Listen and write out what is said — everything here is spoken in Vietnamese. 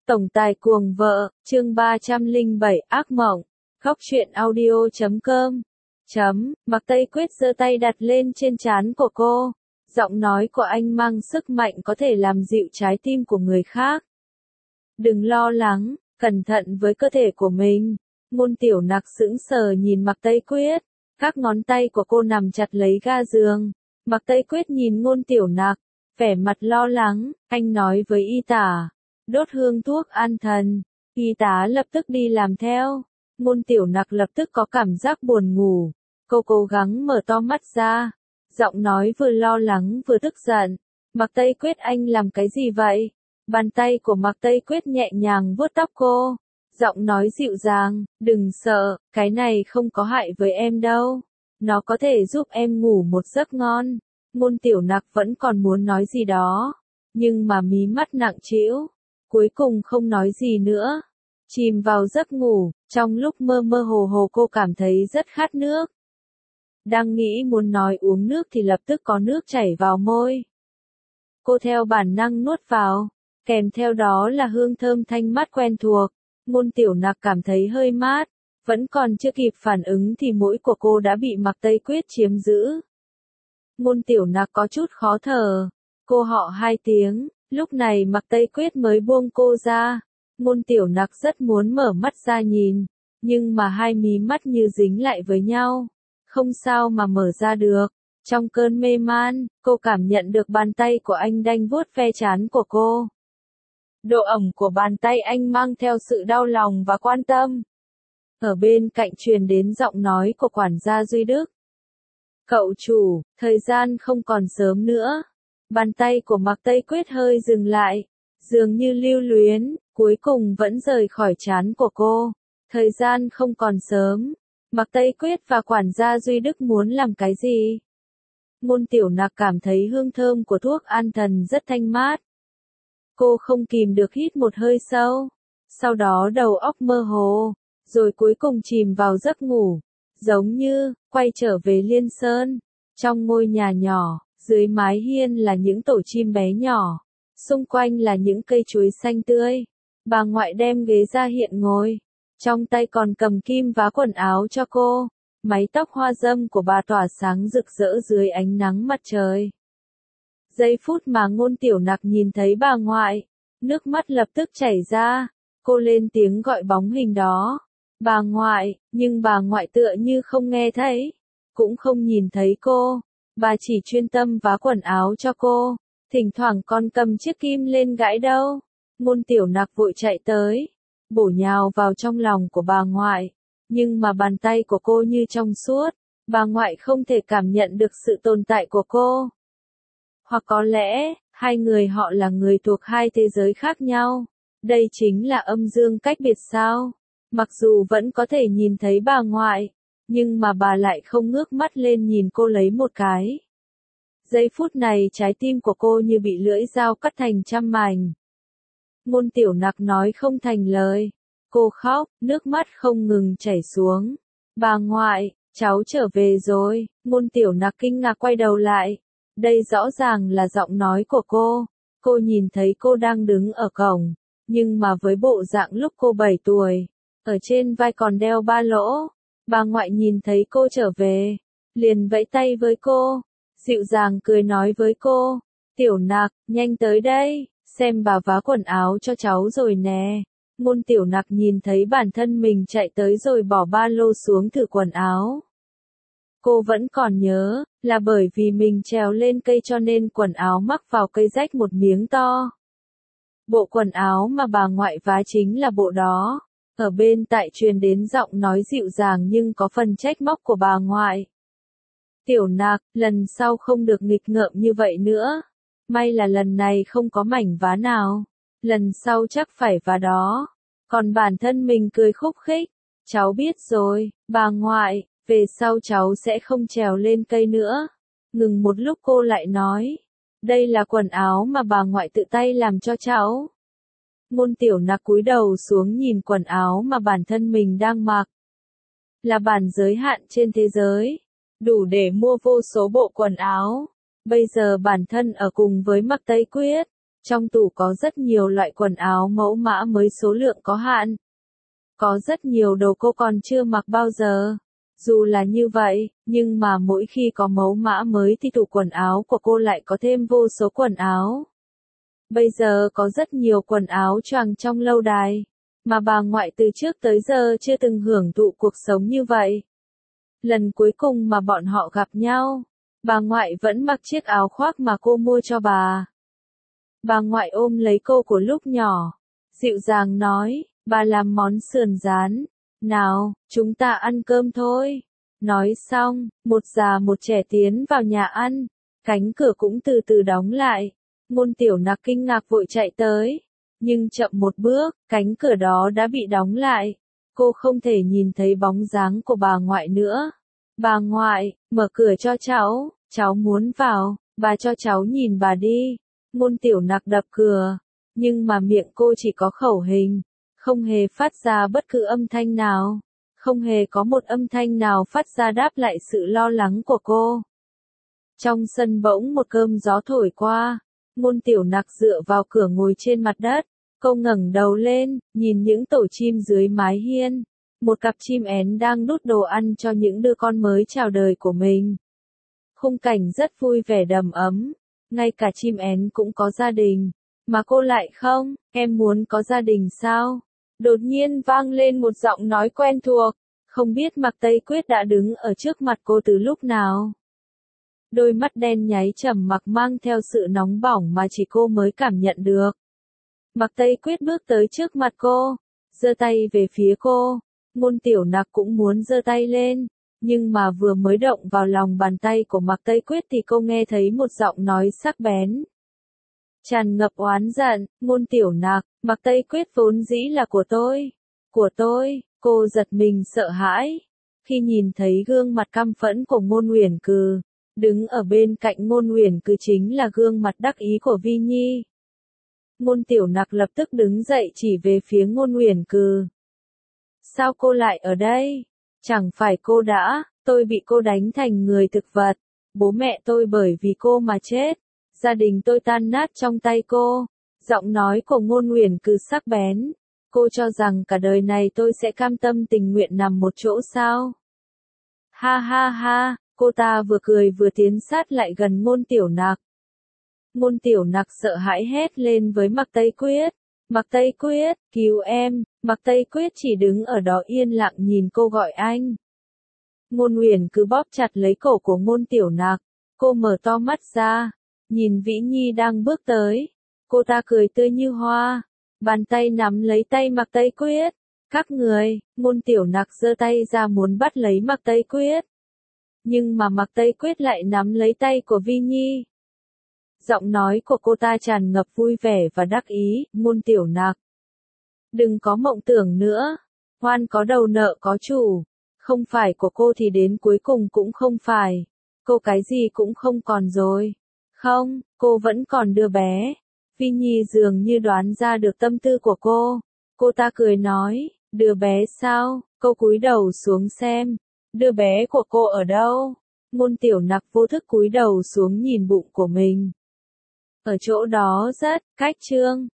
Tổng tài cuồng vợ, chương 307, ác mộng. Khóc chuyện audio.com. Mạc Tây Quyết giơ tay đặt lên trên trán của cô. Giọng nói của anh mang sức mạnh có thể làm dịu trái tim của người khác. Đừng lo lắng, cẩn thận với cơ thể của mình. Ngôn Tiểu Nặc sững sờ nhìn Mạc Tây Quyết. Các ngón tay của cô nằm chặt lấy ga giường. Mạc Tây Quyết nhìn Ngôn Tiểu Nặc, vẻ mặt lo lắng. Anh nói với y tá, đốt hương thuốc an thần. Y tá lập tức đi làm theo. Ngôn Tiểu Nặc lập tức có cảm giác buồn ngủ. Cô cố gắng mở to mắt ra. Giọng nói vừa lo lắng vừa tức giận. Mạc Tây Quyết, anh làm cái gì vậy? Bàn tay của Mạc Tây Quyết nhẹ nhàng vuốt tóc cô. Giọng nói dịu dàng, đừng sợ, cái này không có hại với em đâu. Nó có thể giúp em ngủ một giấc ngon. Ngôn Tiểu Nặc vẫn còn muốn nói gì đó. Nhưng mà mí mắt nặng trĩu. Cuối cùng không nói gì nữa. Chìm vào giấc ngủ, trong lúc mơ mơ hồ hồ cô cảm thấy rất khát nước. Đang nghĩ muốn nói uống nước thì lập tức có nước chảy vào môi. Cô theo bản năng nuốt vào, kèm theo đó là hương thơm thanh mát quen thuộc. Ngôn Tiểu Nặc cảm thấy hơi mát, vẫn còn chưa kịp phản ứng thì mũi của cô đã bị Mạc Tây Quyết chiếm giữ. Ngôn Tiểu Nặc có chút khó thở, cô họ 2 tiếng, lúc này Mạc Tây Quyết mới buông cô ra. Ngôn Tiểu Nặc rất muốn mở mắt ra nhìn, nhưng mà hai mí mắt như dính lại với nhau, không sao mà mở ra được. Trong cơn mê man, cô cảm nhận được bàn tay của anh đanh vuốt ve trán của cô. Độ ẩm của bàn tay anh mang theo sự đau lòng và quan tâm. Ở bên cạnh truyền đến giọng nói của quản gia Duy Đức. Cậu chủ, thời gian không còn sớm nữa. Bàn tay của Mạc Tây Quyết hơi dừng lại, dường như lưu luyến, cuối cùng vẫn rời khỏi trán của cô. Thời gian không còn sớm. Mạc Tây Quyết và quản gia Duy Đức muốn làm cái gì? Ngôn Tiểu Nặc cảm thấy hương thơm của thuốc an thần rất thanh mát. Cô không kìm được hít một hơi sâu. Sau đó đầu óc mơ hồ, rồi cuối cùng chìm vào giấc ngủ. Giống như, quay trở về Liên Sơn. Trong ngôi nhà nhỏ, dưới mái hiên là những tổ chim bé nhỏ. Xung quanh là những cây chuối xanh tươi. Bà ngoại đem ghế ra hiện ngồi. Trong tay còn cầm kim vá quần áo cho cô. Mái tóc hoa dâm của bà tỏa sáng rực rỡ dưới ánh nắng mặt trời. Giây phút mà Ngôn Tiểu Nặc nhìn thấy bà ngoại, nước mắt lập tức chảy ra. Cô lên tiếng gọi bóng hình đó. Bà ngoại, nhưng bà ngoại tựa như không nghe thấy, cũng không nhìn thấy cô. Bà chỉ chuyên tâm vá quần áo cho cô. Thỉnh thoảng còn cầm chiếc kim lên gãi đâu. Ngôn Tiểu Nặc vội chạy tới, bổ nhào vào trong lòng của bà ngoại. Nhưng mà bàn tay của cô như trong suốt, bà ngoại không thể cảm nhận được sự tồn tại của cô. Hoặc có lẽ, hai người họ là người thuộc hai thế giới khác nhau. Đây chính là âm dương cách biệt sao? Mặc dù vẫn có thể nhìn thấy bà ngoại, nhưng mà bà lại không ngước mắt lên nhìn cô lấy một cái. Giây phút này trái tim của cô như bị lưỡi dao cắt thành trăm mảnh. Ngôn Tiểu Nặc nói không thành lời. Cô khóc, nước mắt không ngừng chảy xuống. Bà ngoại, cháu trở về rồi. Ngôn Tiểu Nặc kinh ngạc quay đầu lại. Đây rõ ràng là giọng nói của cô. Cô nhìn thấy cô đang đứng ở cổng, nhưng mà với bộ dạng lúc cô 7 tuổi, ở trên vai còn đeo ba lỗ. Bà ngoại nhìn thấy cô trở về, liền vẫy tay với cô, dịu dàng cười nói với cô, Tiểu Nặc, nhanh tới đây, xem bà vá quần áo cho cháu rồi nè. Ngôn Tiểu Nặc nhìn thấy bản thân mình chạy tới rồi bỏ ba lô xuống thử quần áo. Cô vẫn còn nhớ, là bởi vì mình trèo lên cây cho nên quần áo mắc vào cây rách một miếng to. Bộ quần áo mà bà ngoại vá chính là bộ đó. Ở bên tai truyền đến giọng nói dịu dàng nhưng có phần trách móc của bà ngoại. Tiểu Nặc, lần sau không được nghịch ngợm như vậy nữa. May là lần này không có mảnh vá nào. Lần sau chắc phải vá đó. Còn bản thân mình cười khúc khích. Cháu biết rồi, bà ngoại, về sau cháu sẽ không trèo lên cây nữa. Ngừng một lúc cô lại nói. Đây là quần áo mà bà ngoại tự tay làm cho cháu. Ngôn Tiểu Nặc cúi đầu xuống nhìn quần áo mà bản thân mình đang mặc. Là bản giới hạn trên thế giới, đủ để mua vô số bộ quần áo. Bây giờ bản thân ở cùng với Mạc Tây Quyết, Trong tủ có rất nhiều loại quần áo mẫu mã mới số lượng có hạn. Có rất nhiều đồ cô còn chưa mặc bao giờ. Dù là như vậy, nhưng mà mỗi khi có mẫu mã mới thì tủ quần áo của cô lại có thêm vô số quần áo. Bây giờ có rất nhiều quần áo choàng trong lâu đài, mà bà ngoại từ trước tới giờ chưa từng hưởng thụ cuộc sống như vậy. Lần cuối cùng mà bọn họ gặp nhau, bà ngoại vẫn mặc chiếc áo khoác mà cô mua cho bà. Bà ngoại ôm lấy cô của lúc nhỏ, dịu dàng nói, bà làm món sườn rán. Nào, chúng ta ăn cơm thôi. Nói xong, một già một trẻ tiến vào nhà ăn. Cánh cửa cũng từ từ đóng lại. Ngôn Tiểu Nặc kinh ngạc vội chạy tới. Nhưng chậm một bước, cánh cửa đó đã bị đóng lại. Cô không thể nhìn thấy bóng dáng của bà ngoại nữa. Bà ngoại, mở cửa cho cháu muốn vào, bà cho cháu nhìn bà đi. Ngôn Tiểu Nặc đập cửa, nhưng mà miệng cô chỉ có khẩu hình, không hề phát ra bất cứ âm thanh nào, không hề có một âm thanh nào phát ra đáp lại sự lo lắng của cô. Trong sân bỗng một cơn gió thổi qua, Ngôn Tiểu Nặc dựa vào cửa ngồi trên mặt đất, cô ngẩng đầu lên, nhìn những tổ chim dưới mái hiên, một cặp chim én đang đút đồ ăn cho những đứa con mới chào đời của mình. Khung cảnh rất vui vẻ đầm ấm. Ngay cả chim én cũng có gia đình, mà cô lại không. Em muốn có gia đình sao? Đột nhiên vang lên một giọng nói quen thuộc, không biết Mạc Tây Quyết đã đứng ở trước mặt cô từ lúc nào. Đôi mắt đen nháy trầm mặc mang theo sự nóng bỏng mà chỉ cô mới cảm nhận được. Mạc Tây Quyết bước tới trước mặt cô, giơ tay về phía cô. Ngôn Tiểu Nặc cũng muốn giơ tay lên. Nhưng mà vừa mới động vào lòng bàn tay của Mạc Tây Quyết thì cô nghe thấy một giọng nói sắc bén. Tràn ngập oán giận, Ngôn Tiểu Nặc, Mạc Tây Quyết vốn dĩ là của tôi. Của tôi, cô giật mình sợ hãi. Khi nhìn thấy gương mặt căm phẫn của Ngôn Uyển Cừ, đứng ở bên cạnh Ngôn Uyển Cừ chính là gương mặt đắc ý của Vi Nhi. Ngôn Tiểu Nặc lập tức đứng dậy chỉ về phía Ngôn Uyển Cừ. Sao cô lại ở đây? Chẳng phải tôi bị cô đánh thành người thực vật, bố mẹ tôi bởi vì cô mà chết, gia đình tôi tan nát trong tay cô. Giọng nói của Ngôn Uyển Cừ sắc bén, cô cho rằng cả đời này tôi sẽ cam tâm tình nguyện nằm một chỗ sao? Ha ha ha, cô ta vừa cười vừa tiến sát lại gần Ngôn Tiểu Nặc. Ngôn Tiểu Nặc sợ hãi hét lên với Mạc Tây Quyết. Mạc Tây Quyết, cứu em. Mạc Tây Quyết chỉ đứng ở đó yên lặng nhìn cô gọi anh. Ngôn Uyển cứ bóp chặt lấy cổ của Ngôn Tiểu Nặc. Cô mở to mắt ra, nhìn Vĩ Nhi đang bước tới. Cô ta cười tươi như hoa, bàn tay nắm lấy tay Mạc Tây Quyết. Các người, Ngôn Tiểu Nặc giơ tay ra muốn bắt lấy Mạc Tây Quyết. Nhưng mà Mạc Tây Quyết lại nắm lấy tay của Vi Nhi. Giọng nói của cô ta tràn ngập vui vẻ và đắc ý, Ngôn Tiểu Nặc. Đừng có mộng tưởng nữa, hoan có đầu nợ có chủ, không phải của cô thì đến cuối cùng cũng không phải, cô cái gì cũng không còn rồi. Không, cô vẫn còn đứa bé. Vi Nhi dường như đoán ra được tâm tư của cô ta cười nói, đứa bé sao? Cô cúi đầu xuống xem, đứa bé của cô ở đâu? Ngôn Tiểu Nặc vô thức cúi đầu xuống nhìn bụng của mình. Ở chỗ đó rất cách trương.